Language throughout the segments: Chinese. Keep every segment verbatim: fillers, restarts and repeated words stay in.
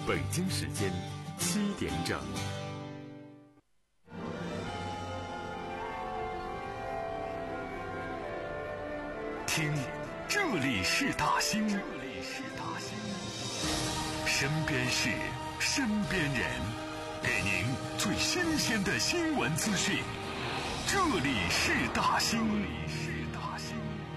北京时间七点整。听，这里是大兴，这里是大兴，身边事，身边人，给您最新鲜的新闻资讯。这里是大兴，这里是大兴。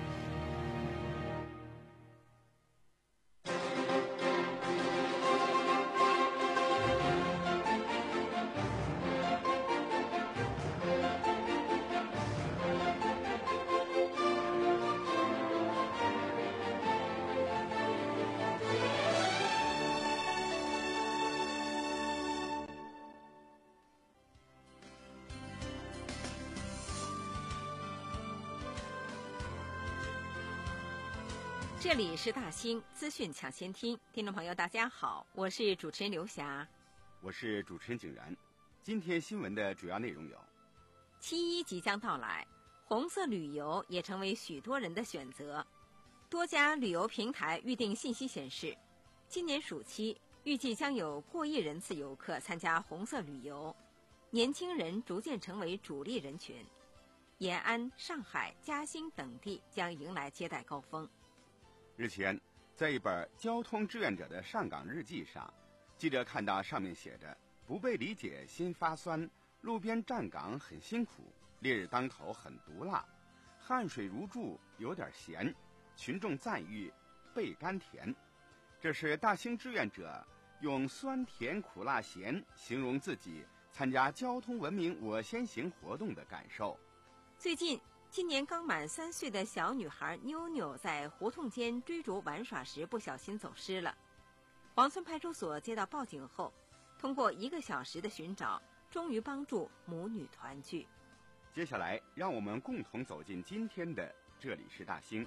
这里是大兴资讯抢先听，听众朋友大家好，我是主持人刘霞， 我是主持人景然。今天新闻的主要内容有： 七一即将到来，红色旅游也成为许多人的选择。多家旅游平台预订信息显示，今年暑期预计将有过亿人次游客参加红色旅游，年轻人逐渐成为主力人群。延安、上海、嘉兴等地将迎来接待高峰。 日前，在一本交通志愿者的上岗日记上，记者看到上面写着：不被理解心发酸，路边站岗很辛苦，烈日当头很毒辣，汗水如注有点咸，群众赞誉倍甘甜。这是大兴志愿者用酸甜苦辣咸形容自己参加交通文明我先行活动的感受。 最近今年刚满三岁的小女孩妞妞在胡同间追逐玩耍时不小心走失了。黄村派出所接到报警后，通过一个小时的寻找，终于帮助母女团聚。 接下来让我们共同走进今天的这里是大兴。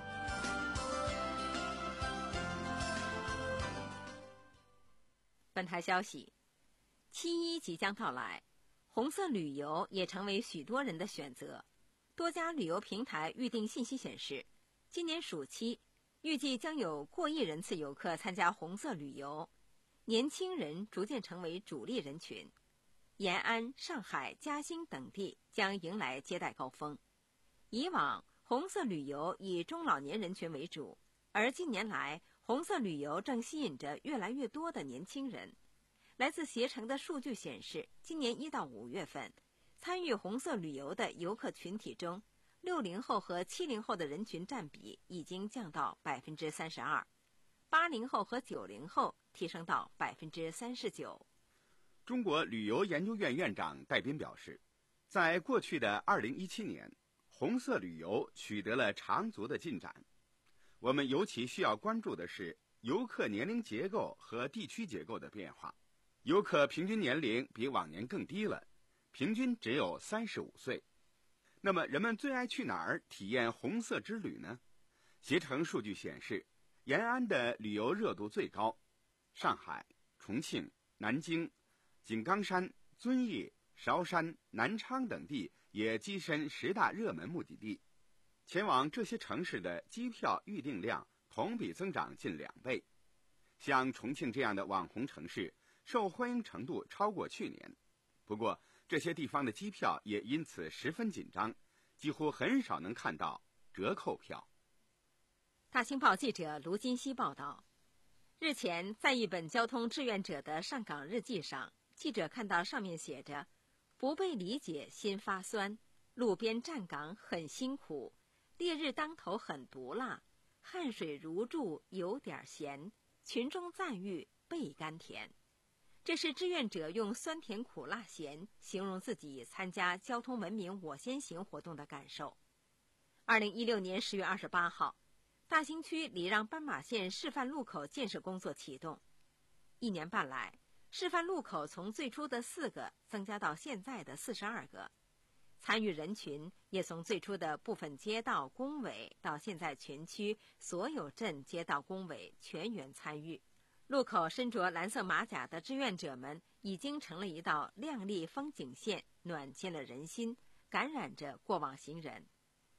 本台消息，七一即将到来，红色旅游也成为许多人的选择。多家旅游平台预订信息显示，今年暑期预计将有过亿人次游客参加红色旅游，年轻人逐渐成为主力人群。延安、上海、嘉兴等地将迎来接待高峰。以往红色旅游以中老年人群为主，而近年来红色旅游正吸引着越来越多的年轻人。来自携程的数据显示，今年一到五月份参与红色旅游的游客群体中，六零后和七零后的人群占比已经降到百分之三十二，八零后和九零后提升到百分之三十九。 中国旅游研究院院长戴斌表示，在过去的二零一七年，红色旅游取得了长足的进展。我们尤其需要关注的是游客年龄结构和地区结构的变化。游客平均年龄比往年更低了，平均只有三十五岁。那么人们最爱去哪儿体验红色之旅呢？携程数据显示，延安的旅游热度最高，上海、重庆、南京、井冈山、遵义、韶山、南昌等地也跻身十大热门目的地。前往这些城市的机票预订量同比增长近两倍。像重庆这样的网红城市，受欢迎程度超过去年。不过这些地方的机票也因此十分紧张，几乎很少能看到折扣票。 大兴报记者卢金熙报道，日前在一本交通志愿者的上岗日记上，记者看到上面写着：不被理解心发酸，路边站岗很辛苦，烈日当头很毒辣，汗水如注有点咸，群众赞誉倍甘甜。这是志愿者用酸甜苦辣咸形容自己参加交通文明我先行活动的感受。二零一六年十月二十八号，大兴区礼让斑马线示范路口建设工作启动。一年半来，示范路口从最初的四个增加到现在的四十二个，参与人群也从最初的部分街道工委到现在全区所有镇街道工委全员参与。路口身着蓝色马甲的志愿者们已经成了一道亮丽风景线，暖进了人心，感染着过往行人。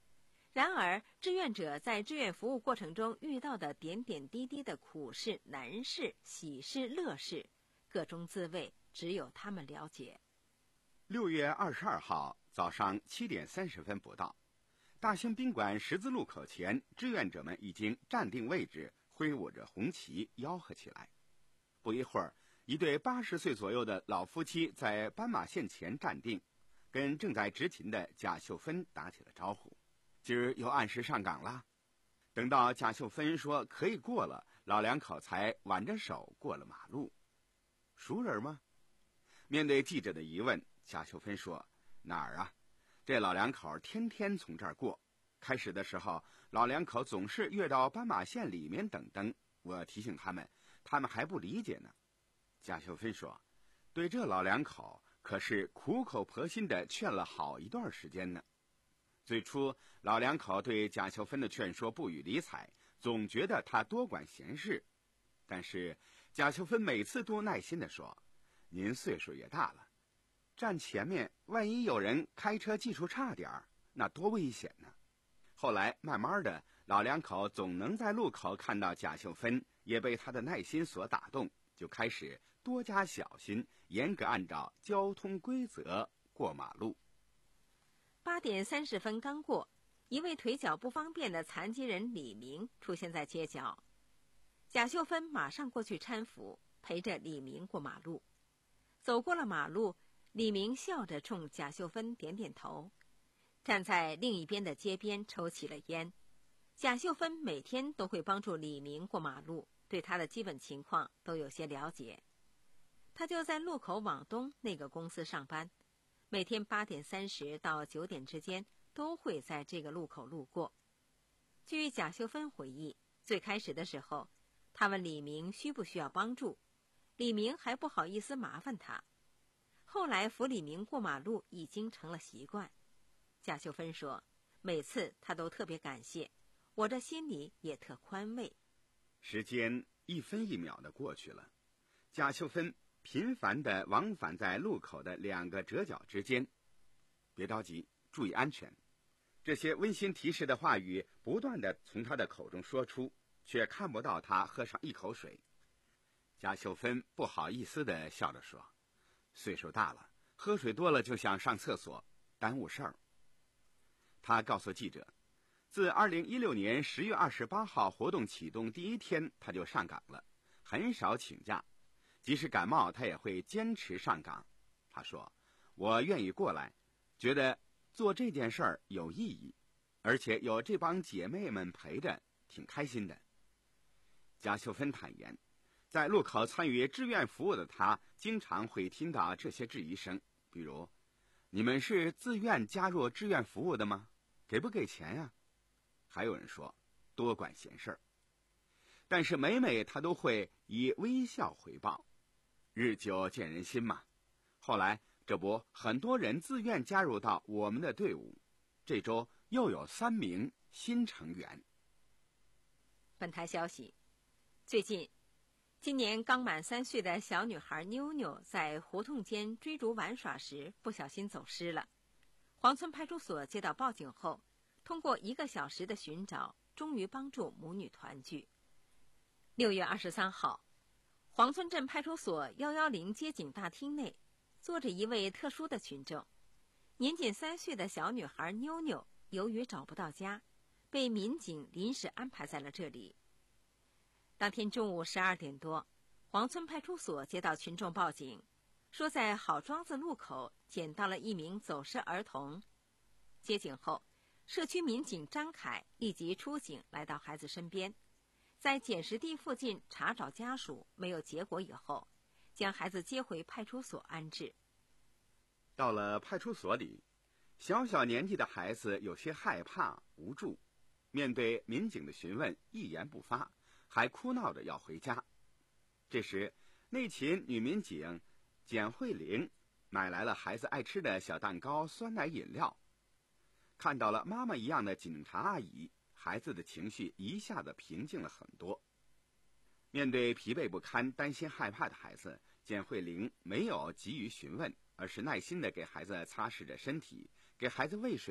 然而，志愿者在志愿服务过程中遇到的点点滴滴的苦事、难事、喜事、乐事，各中滋味，只有他们了解。 六月二十二号早上七点三十分不到，大兴宾馆十字路口前，志愿者们已经站定位置，挥舞着红旗，吆喝起来。不一会儿，一对八十岁左右的老夫妻在斑马线前站定，跟正在执勤的贾秀芬打起了招呼。今儿又按时上岗了。等到贾秀芬说可以过了，老两口才挽着手过了马路。熟人吗？面对记者的疑问，贾秀芬说：哪儿啊？这老两口天天从这儿过。开始的时候，老两口总是越到斑马线里面等灯，我提醒他们，他们还不理解呢。贾秀芬说：对这老两口可是苦口婆心地劝了好一段时间呢。最初，老两口对贾秀芬的劝说不予理睬，总觉得她多管闲事。但是贾秀芬每次都耐心地说：您岁数也大了，站前面万一有人开车技术差点儿，那多危险呢。后来慢慢的，老两口总能在路口看到贾秀芬，也被她的耐心所打动，就开始多加小心，严格按照交通规则过马路。 八点三十分刚过，一位腿脚不方便的残疾人李明出现在街角。贾秀芬马上过去搀扶，陪着李明过马路。走过了马路，李明笑着冲贾秀芬点点头，站在另一边的街边抽起了烟。贾秀芬每天都会帮助李明过马路，对他的基本情况都有些了解。他就在路口往东那个公司上班，每天八点三十到九点之间都会在这个路口路过。据贾秀芬回忆，最开始的时候，他问李明需不需要帮助，李明还不好意思麻烦他。后来扶李明过马路已经成了习惯。贾秀芬说，每次他都特别感谢，我这心里也特宽慰。 时间一分一秒的过去了，贾秀芬频繁地往返在路口的两个折角之间。别着急，注意安全。这些温馨提示的话语不断地从他的口中说出，却看不到他喝上一口水。贾秀芬不好意思地笑着说，岁数大了，喝水多了就想上厕所，耽误事儿。他告诉记者，自二零一六年十月二十八号活动启动第一天，他就上岗了，很少请假，即使感冒他也会坚持上岗。他说，我愿意过来，觉得做这件事儿有意义，而且有这帮姐妹们陪着，挺开心的。贾秀芬坦言，在路口参与志愿服务的他，经常会听到这些质疑声，比如，你们是自愿加入志愿服务的吗？给不给钱呀？还有人说，多管闲事儿。但是每每他都会以微笑回报，日久见人心嘛。后来这不，很多人自愿加入到我们的队伍，这周又有三名新成员。 本台消息，最近今年刚满三岁的小女孩妞妞在胡同间追逐玩耍时不小心走失了。黄村派出所接到报警后，通过一个小时的寻找，终于帮助母女团聚。六月二十三号，黄村镇派出所一一零接警大厅内，坐着一位特殊的群众。年仅三岁的小女孩妞妞，由于找不到家，被民警临时安排在了这里。当天中午十二点多，黄村派出所接到群众报警，说在好庄子路口捡到了一名走失儿童。接警后，社区民警张凯立即出警来到孩子身边，在捡拾地附近查找家属，没有结果以后，将孩子接回派出所安置。 到了派出所里，小小年纪的孩子有些害怕无助，面对民警的询问一言不发，还哭闹着要回家。这时内勤女民警简慧玲买来了孩子爱吃的小蛋糕、酸奶饮料。看到了妈妈一样的警察阿姨，孩子的情绪一下子平静了很多。面对疲惫不堪、担心害怕的孩子，简慧玲没有急于询问，而是耐心地给孩子擦拭着身体，给孩子喂水，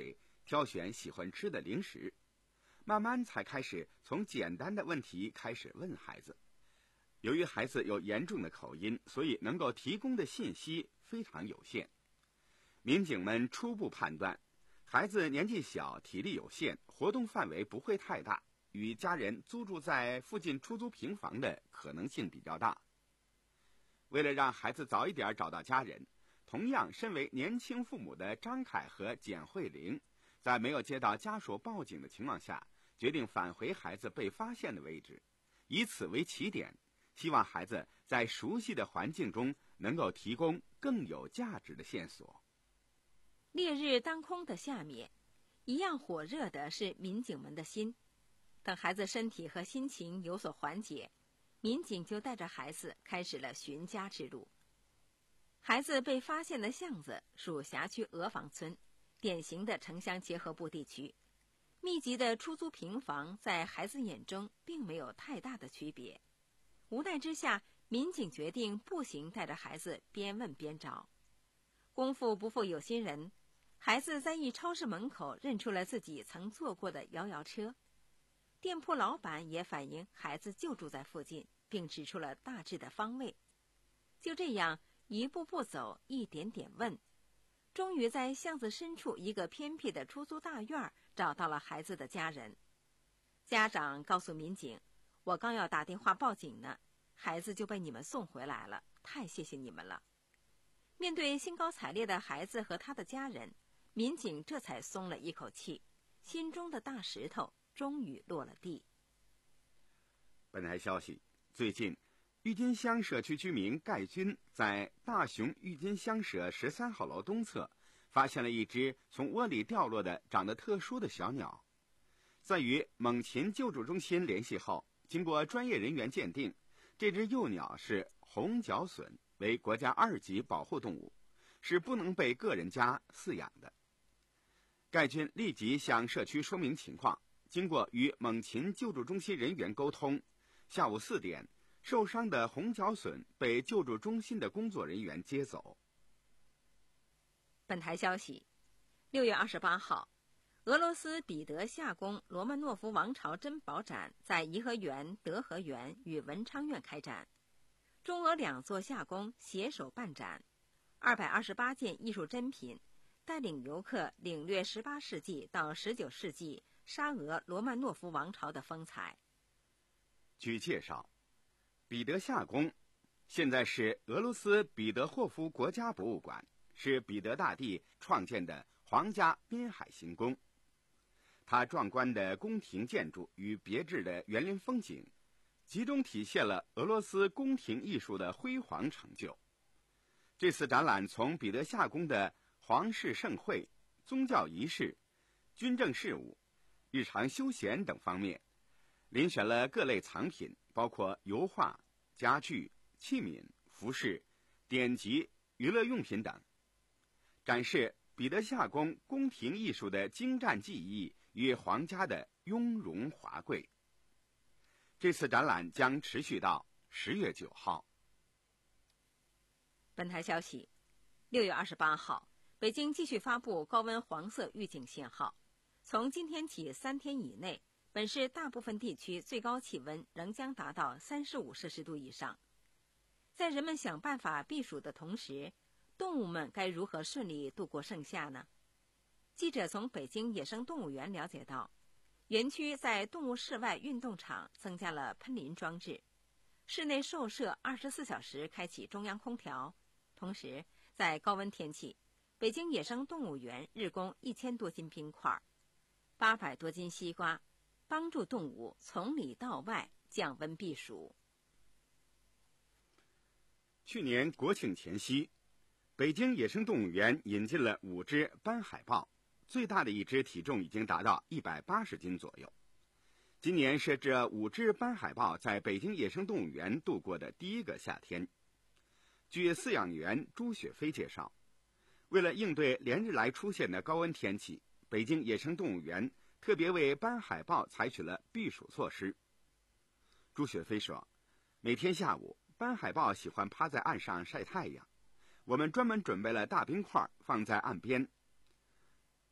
挑选喜欢吃的零食，慢慢才开始从简单的问题开始问孩子。由于孩子有严重的口音，所以能够提供的信息非常有限。民警们初步判断，孩子年纪小，体力有限，活动范围不会太大，与家人租住在附近出租平房的可能性比较大。为了让孩子早一点找到家人，同样身为年轻父母的张凯和简慧玲，在没有接到家属报警的情况下，决定返回孩子被发现的位置，以此为起点，希望孩子在熟悉的环境中能够提供更有价值的线索。 烈日当空的下面，一样火热的是民警们的心。等孩子身体和心情有所缓解，民警就带着孩子开始了寻家之路。孩子被发现的巷子属辖区鹅房村，典型的城乡结合部地区。密集的出租平房在孩子眼中并没有太大的区别。无奈之下，民警决定步行带着孩子边问边找。功夫不负有心人，孩子在一超市门口认出了自己曾坐过的摇摇车。店铺老板也反映孩子就住在附近，并指出了大致的方位。就这样一步步走，一点点问，终于在巷子深处一个偏僻的出租大院找到了孩子的家人。家长告诉民警，我刚要打电话报警呢，孩子就被你们送回来了，太谢谢你们了。面对兴高采烈的孩子和他的家人，民警这才松了一口气，心中的大石头终于落了地。 本台消息，最近郁金香社区居民盖军在大雄郁金香社十三号楼东侧发现了一只从窝里掉落的长得特殊的小鸟。在与猛禽救助中心联系后，经过专业人员鉴定，这只幼鸟是红脚隼，为国家二级保护动物，是不能被个人家饲养的。盖军立即向社区说明情况，经过与猛禽救助中心人员沟通，下午四点，受伤的红脚隼被救助中心的工作人员接走。 本台消息，六月二十八号，俄罗斯彼得夏宫罗曼诺夫王朝珍宝展在颐和园、德和园与文昌院开展，中俄两座夏宫携手办展，二百二十八件艺术珍品，带领游客领略十八世纪到十九世纪沙俄罗曼诺夫王朝的风采。 据介绍，彼得夏宫现在是俄罗斯彼得霍夫国家博物馆，是彼得大帝创建的皇家滨海行宫。它壮观的宫廷建筑与别致的园林风景，集中体现了俄罗斯宫廷艺术的辉煌成就。这次展览从彼得夏宫的皇室盛会、宗教仪式、军政事务、日常休闲等方面，遴选了各类藏品，包括油画、家具、器皿、服饰、典籍、娱乐用品等，展示彼得夏宫宫廷艺术的精湛技艺与皇家的雍容华贵。这次展览将持续到十月九号。 本台消息，六月二十八号，北京继续发布高温黄色预警信号。从今天起三天以内，本市大部分地区最高气温仍将达到三十五摄氏度以上。在人们想办法避暑的同时，动物们该如何顺利度过盛夏呢？记者从北京野生动物园了解到，园区在动物室外运动场增加了喷淋装置，室内兽舍二十四小时开启中央空调。同时，在高温天气，北京野生动物园日供一千多斤冰块、八百多斤西瓜，帮助动物从里到外降温避暑。 去年国庆前夕，北京野生动物园引进了五只斑海豹，最大的一只体重已经达到一百八十斤左右。今年是这五只斑海豹在北京野生动物园度过的第一个夏天。据饲养员朱雪飞介绍，为了应对连日来出现的高温天气，北京野生动物园特别为斑海豹采取了避暑措施。朱雪飞说，每天下午，斑海豹喜欢趴在岸上晒太阳，我们专门准备了大冰块放在岸边。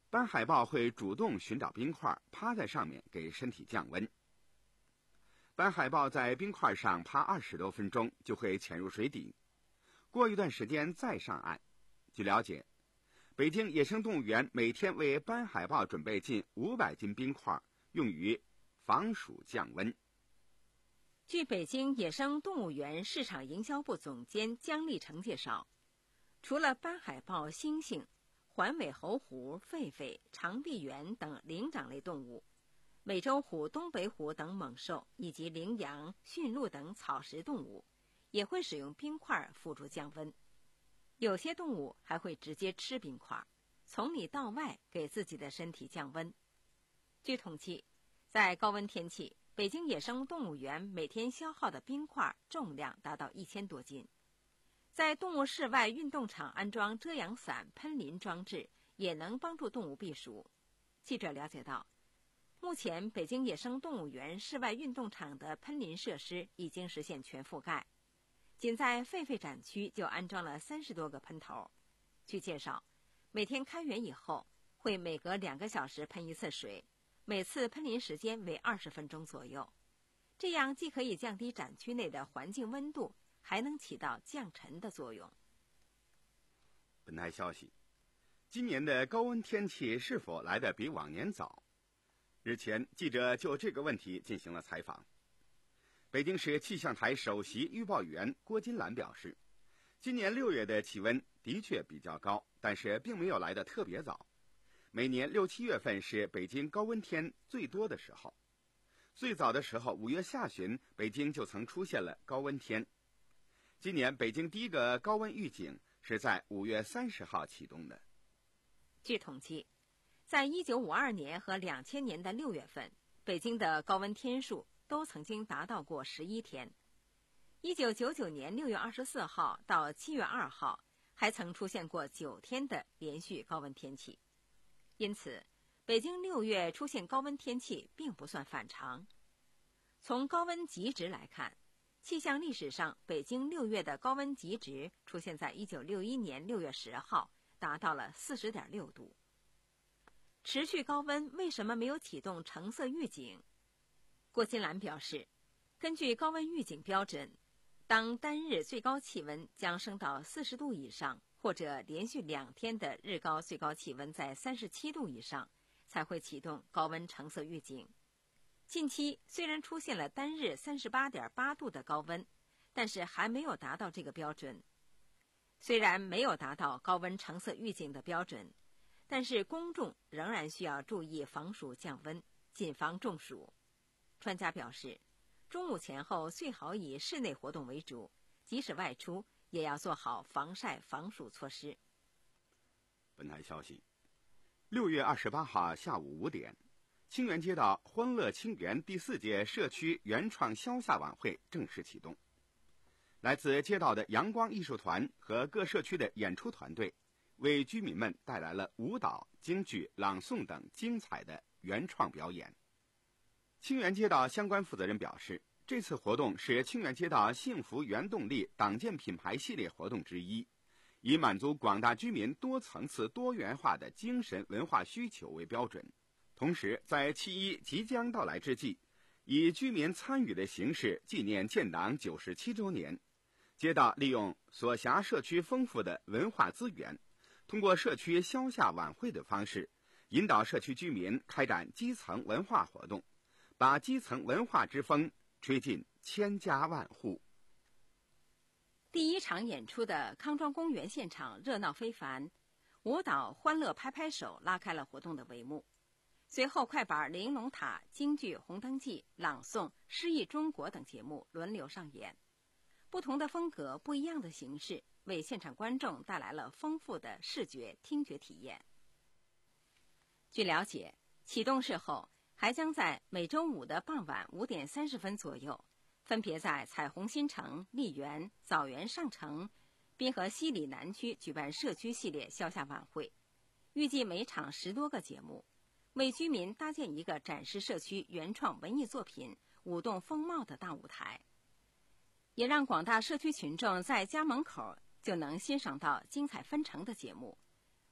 斑海豹会主动寻找冰块，趴在上面给身体降温。斑海豹在冰块上趴二十多分钟，就会潜入水底，过一段时间再上岸。据了解，北京野生动物园每天为斑海豹准备近五百斤冰块，用于防暑降温。 据北京野生动物园市场营销部总监姜立成介绍，除了斑海豹、猩猩、环尾猴狐、狒狒、长臂猿等灵长类动物，美洲虎、东北虎等猛兽以及羚羊、驯鹿等草食动物也会使用冰块辅助降温。有些动物还会直接吃冰块，从里到外给自己的身体降温。据统计，在高温天气，北京野生动物园每天消耗的冰块重量达到一千多斤。在动物室外运动场安装遮阳伞、喷淋装置，也能帮助动物避暑。记者了解到，目前北京野生动物园室外运动场的喷淋设施已经实现全覆盖，仅在狒狒展区就安装了三十多个喷头。据介绍，每天开园以后，会每隔两个小时喷一次水，每次喷淋时间为二十分钟左右。这样既可以降低展区内的环境温度，还能起到降尘的作用。 本台消息，今年的高温天气是否来得比往年早？日前，记者就这个问题进行了采访。北京市气象台首席预报员郭金兰表示，今年六月的气温的确比较高，但是并没有来得特别早。每年六七月份是北京高温天最多的时候，最早的时候五月下旬，北京就曾出现了高温天。今年北京第一个高温预警是在五月三十号启动的。 据统计，在一九五二年和两千年的六月份，北京的高温天数都曾经达到过十一天。一九九九年六月二十四号到七月二号，还曾出现过九天的连续高温天气。因此，北京六月出现高温天气并不算反常。从高温极值来看，气象历史上北京六月的高温极值出现在一九六一年六月十号，达到了 四十点六度。持续高温为什么没有启动橙色预警？郭金兰表示，根据高温预警标准，当单日最高气温将升到四十度以上，或者连续两天的日高最高气温在三十七度以上，才会启动高温橙色预警。近期虽然出现了单日 三十八点八度的高温，但是还没有达到这个标准。虽然没有达到高温橙色预警的标准，但是公众仍然需要注意防暑降温，谨防中暑。专家表示，中午前后最好以室内活动为主，即使外出也要做好防晒防暑措施。 本台消息，六月二十八号下午五点，清源街道欢乐清源第四届社区原创消夏晚会正式启动。来自街道的阳光艺术团和各社区的演出团队，为居民们带来了舞蹈、京剧、朗诵等精彩的原创表演。清源街道相关负责人表示，这次活动是清源街道幸福原动力党建品牌系列活动之一，以满足广大居民多层次多元化的精神文化需求为标准。同时，在七一即将到来之际，以居民参与的形式纪念建党九十七周年。街道利用所辖社区丰富的文化资源，通过社区消夏晚会的方式，引导社区居民开展基层文化活动，把基层文化之风吹进千家万户。 第一场演出的康庄公园现场热闹非凡，舞蹈欢乐拍拍手拉开了活动的帷幕。随后快板、玲珑塔、京剧、红灯记、朗诵、诗意中国等节目轮流上演，不同的风格、不一样的形式，为现场观众带来了丰富的视觉、听觉体验。据了解，启动式后还将在每周五的傍晚五点三十分左右，分别在彩虹新城、丽园、枣园上城、滨河西里南区举办社区系列消夏晚会，预计每场十多个节目，为居民搭建一个展示社区原创文艺作品、舞动风貌的大舞台，也让广大社区群众在家门口就能欣赏到精彩纷呈的节目，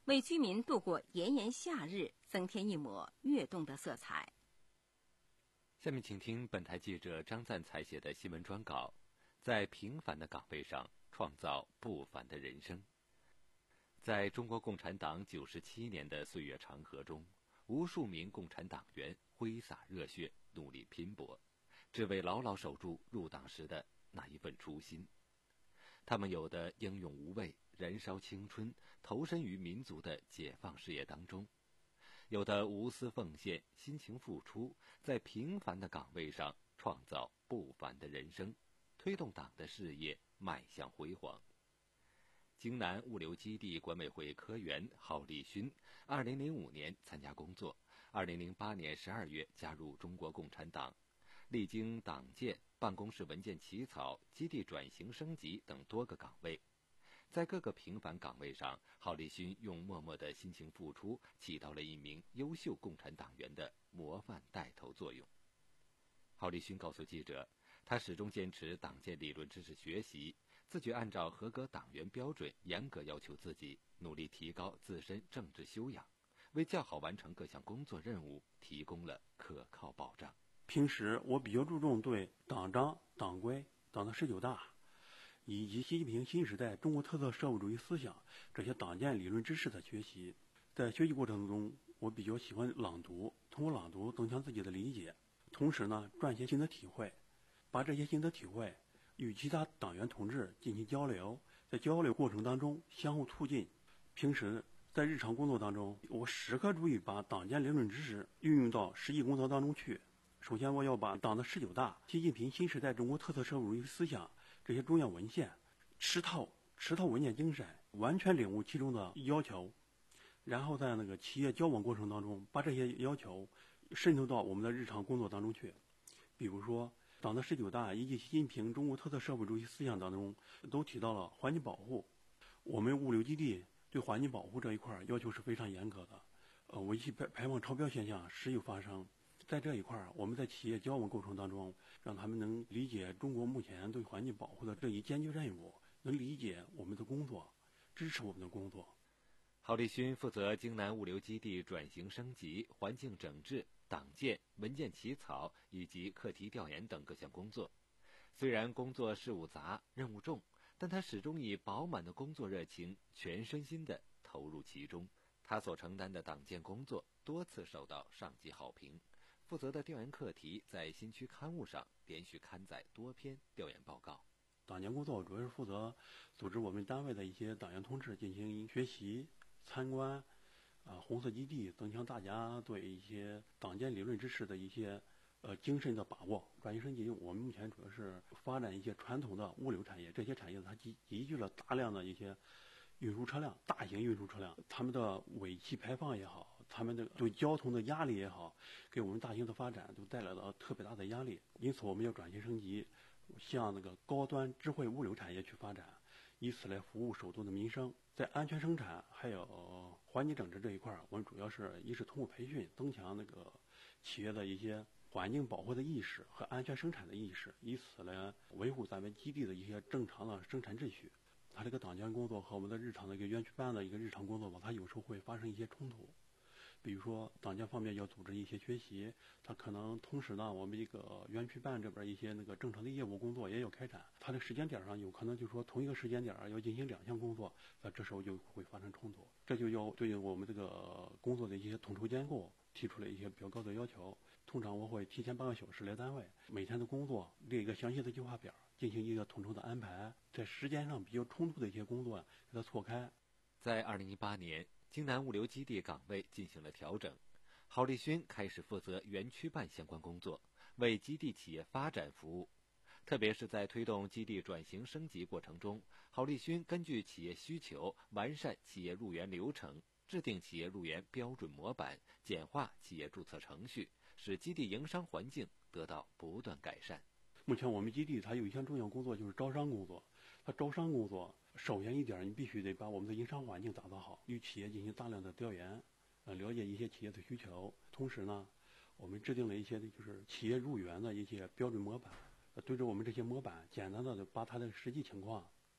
为居民度过炎炎夏日增添一抹跃动的色彩。 下面请听本台记者张赞采写的新闻专稿，在平凡的岗位上创造不凡的人生。在中国共产党九十七年的岁月长河中，无数名共产党员挥洒热血，努力拼搏，只为牢牢守住入党时的那一份初心。他们有的英勇无畏，燃烧青春，投身于民族的解放事业当中；有的无私奉献，辛勤付出，在平凡的岗位上创造不凡的人生，推动党的事业迈向辉煌。京南物流基地管委会科员郝立勋，二零零五年参加工作，二零零八年十二月加入中国共产党，历经党建、办公室文件起草、基地转型升级等多个岗位。在各个平凡岗位上，郝立勋用默默的辛勤付出，起到了一名优秀共产党员的模范带头作用。郝立勋告诉记者，他始终坚持党建理论知识学习，自觉按照合格党员标准严格要求自己，努力提高自身政治修养，为较好完成各项工作任务提供了可靠保障。 平时我比较注重对党章、党规、党的十九大以及习近平新时代中国特色社会主义思想这些党建理论知识的学习。在学习过程中，我比较喜欢朗读，通过朗读增强自己的理解，同时呢撰写新的体会，把这些新的体会与其他党员同志进行交流，在交流过程当中相互促进。平时在日常工作当中，我时刻注意把党建理论知识运用到实际工作当中去。首先，我要把党的十九大、习近平新时代中国特色社会主义思想这些重要文献吃透吃透文件精神，完全领悟其中的要求，然后在那个企业交往过程当中，把这些要求渗透到我们的日常工作当中去。比如说，党的十九大以及习近平中国特色社会主义思想当中都提到了环境保护。我们物流基地对环境保护这一块要求是非常严格的，呃，尾气排排放超标现象时有发生。在这一块，我们在企业交往过程当中，让他们能理解中国目前对环境保护的这一艰巨任务，能理解我们的工作，支持我们的工作。 郝立勋负责京南物流基地转型升级、环境整治、党建、文件起草以及课题调研等各项工作。虽然工作事务杂、任务重，但他始终以饱满的工作热情，全身心地投入其中。他所承担的党建工作多次受到上级好评。负责的调研课题在新区刊物上连续刊载多篇调研报告。 党建工作主要是负责组织我们单位的一些党员同志进行学习、参观，啊，红色基地，增强大家对一些党建理论知识的一些呃精神的把握。转型升级，我们目前主要是发展一些传统的物流产业，这些产业它集集聚了大量的一些运输车辆，大型运输车辆，他们的尾气排放也好，他们的对交通的压力也好，给我们大型的发展都带来了特别大的压力。因此，我们要转型升级，向那个高端智慧物流产业去发展，以此来服务首都的民生。在安全生产还有环境整治这一块，我们主要是一是通过培训，增强那个企业的一些环境保护的意识和安全生产的意识，以此来维护咱们基地的一些正常的生产秩序。它这个党建工作和我们的日常的一个园区办的一个日常工作吧，它有时候会发生一些冲突。比如说党建方面要组织一些学习，它可能同时呢，我们一个园区办这边一些那个正常的业务工作也要开展，它的时间点上有可能就说同一个时间点要进行两项工作，那这时候就会发生冲突，这就要对我们这个工作的一些统筹兼顾提出了一些比较高的要求。通常我会提前半个小时来单位，每天的工作列一个详细的计划表，进行一个统筹的安排，在时间上比较冲突的一些工作给它错开。 在二零一八年，京南物流基地岗位进行了调整，郝立勋开始负责园区办相关工作，为基地企业发展服务。特别是在推动基地转型升级过程中，郝立勋根据企业需求，完善企业入园流程，制定企业入园标准模板，简化企业注册程序，使基地营商环境得到不断改善。 目前我们基地它有一项重要工作就是招商工作，它招商工作首先一点，你必须得把我们的营商环境打造好，与企业进行大量的调研，呃，了解一些企业的需求。同时呢，我们制定了一些就是企业入园的一些标准模板，呃，对着我们这些模板，简单的把它的实际情况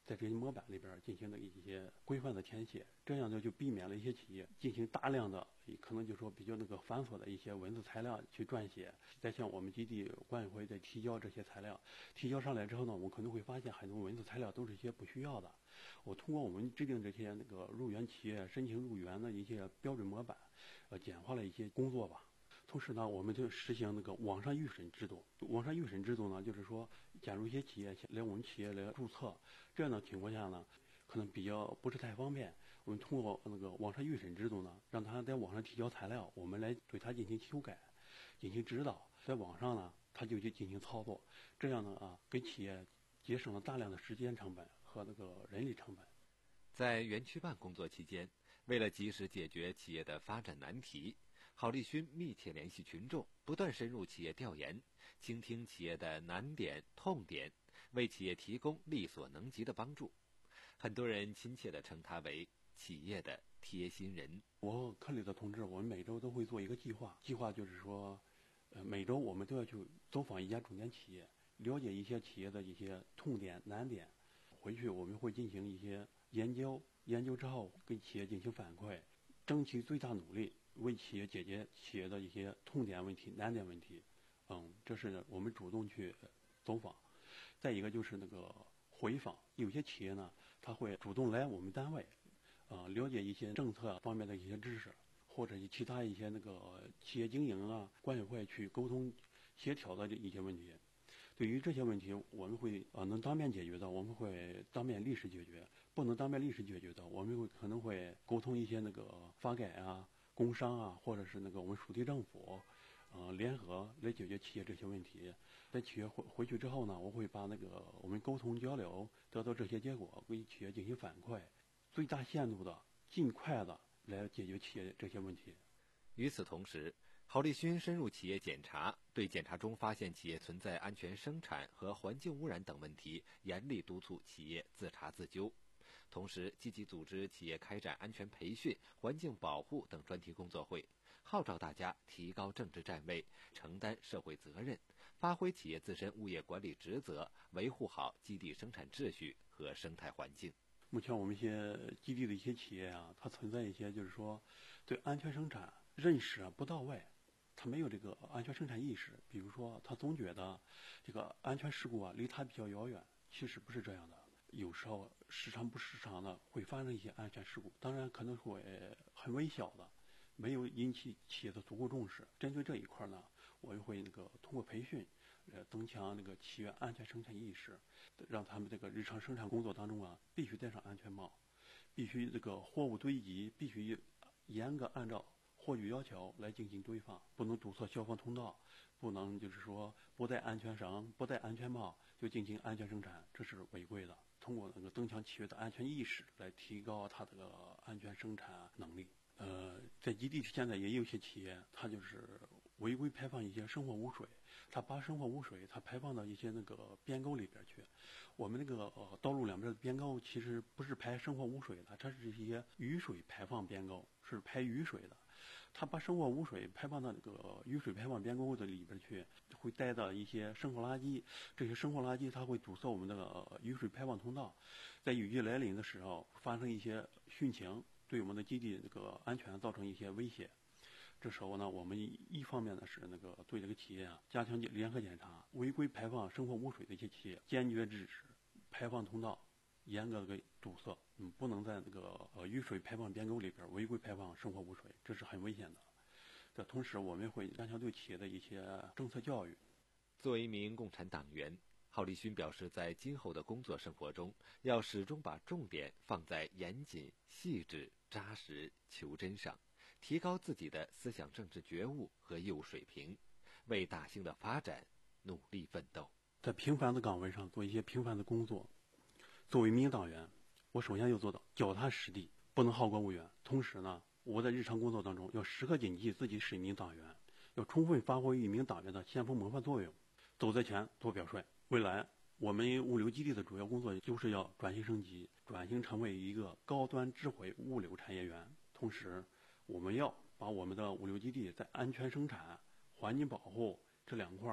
在这些模板里边进行了一些规范的填写，这样呢就避免了一些企业进行大量的可能就说比较那个繁琐的一些文字材料去撰写，再向我们基地管委会再提交这些材料，提交上来之后呢，我们可能会发现很多文字材料都是一些不需要的。我通过我们制定这些那个入园企业申请入园的一些标准模板，呃，简化了一些工作吧。同时呢，我们就实行那个网上预审制度。网上预审制度呢，就是说，假如一些企业来我们企业来注册，这样的情况下呢，可能比较不是太方便。我们通过那个网上预审制度呢，让他在网上提交材料，我们来对他进行修改，进行指导。在网上呢，他就去进行操作，这样呢啊，给企业节省了大量的时间成本和那个人力成本。 在园区办工作期间，为了及时解决企业的发展难题，郝立勋密切联系群众，不断深入企业调研，倾听企业的难点、痛点，为企业提供力所能及的帮助。很多人亲切地称他为企业的贴心人。 我和科里的同志，我们每周都会做一个计划，计划就是说，呃，每周我们都要去走访一家重点企业，了解一些企业的一些痛点、难点。回去我们会进行一些研究，研究之后给企业进行反馈，争取最大努力为企业解决企业的一些痛点问题、难点问题。嗯，这是我们主动去走访。再一个就是那个回访，有些企业呢，他会主动来我们单位，呃，了解一些政策方面的一些知识，或者其他一些那个企业经营啊、管委会去沟通协调的一些问题。对于这些问题，我们会呃能当面解决的，我们会当面立时解决；不能当面立时解决的，我们会可能会沟通一些那个发改啊、工商啊，或者是那个我们属地政府，呃联合来解决企业这些问题。在企业回回去之后呢，我会把那个我们沟通交流得到这些结果，为企业进行反馈，最大限度的、尽快的来解决企业这些问题。 与此同时，郝立勋深入企业检查，对检查中发现企业存在安全生产和环境污染等问题，严厉督促企业自查自纠。同时，积极组织企业开展安全培训、环境保护等专题工作会，号召大家提高政治站位，承担社会责任，发挥企业自身物业管理职责，维护好基地生产秩序和生态环境。 目前我们一些基地的一些企业啊，它存在一些就是说对安全生产认识啊不到位，他没有这个安全生产意识。比如说，他总觉得这个安全事故啊离他比较遥远，其实不是这样的。有时候时常不时常的会发生一些安全事故，当然可能会很微小的，没有引起企业的足够重视。针对这一块呢，我们会那个通过培训，呃，增强那个企业安全生产意识，让他们这个日常生产工作当中啊，必须戴上安全帽，必须这个货物堆积必须严格按照货具要求来进行堆放，不能堵塞消防通道，不能就是说不带安全绳、不戴安全帽就进行安全生产，这是违规的。通过那个增强企业的安全意识，来提高它这个安全生产能力。呃，在基地现在也有一些企业，它就是违规排放一些生活污水，它把生活污水它排放到一些那个边沟里边去。我们那个呃道路两边的边沟其实不是排生活污水的，它是一些雨水排放边沟，是排雨水的。它把生活污水排放到那个雨水排放边沟的里边去，会带到一些生活垃圾，这些生活垃圾它会堵塞我们的雨水排放通道，在雨季来临的时候发生一些汛情，对我们的基地这个安全造成一些威胁。这时候呢，我们一方面呢是那个对这个企业啊加强联合检查，违规排放生活污水的一些企业坚决制止，排放通道严格的给堵塞，嗯，不能在那个呃雨水排放边沟里边违规排放生活污水，这是很危险的。这同时，我们会加强对企业的一些政策教育。 作为一名共产党员，郝立勋表示，在今后的工作生活中，要始终把重点放在严谨、细致、扎实、求真上，提高自己的思想政治觉悟和业务水平，为大兴的发展努力奋斗。 在平凡的岗位上做一些平凡的工作。作为一名党员，我首先要做到脚踏实地，不能好高骛远。同时呢，我在日常工作当中要时刻谨记自己是一名党员，要充分发挥一名党员的先锋模范作用。走在前，做表率。未来我们物流基地的主要工作就是要转型升级，转型成为一个高端智慧物流产业园。同时，我们要把我们的物流基地在安全生产、环境保护这两块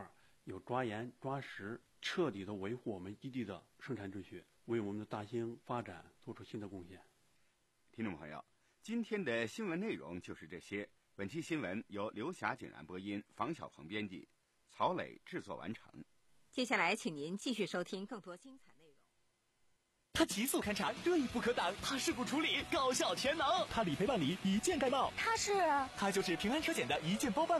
有抓严抓实，彻底的维护我们基地的生产秩序，为我们的大兴发展做出新的贡献。 听众朋友，今天的新闻内容就是这些。本期新闻由刘霞景然播音，房小鹏编辑，曹磊制作完成。 接下来，请您继续收听更多精彩内容。 他急速勘察，锐不可挡；他事故处理，高效全能；他理赔办理，一键盖帽。 他是， 他就是平安车险的一键包办。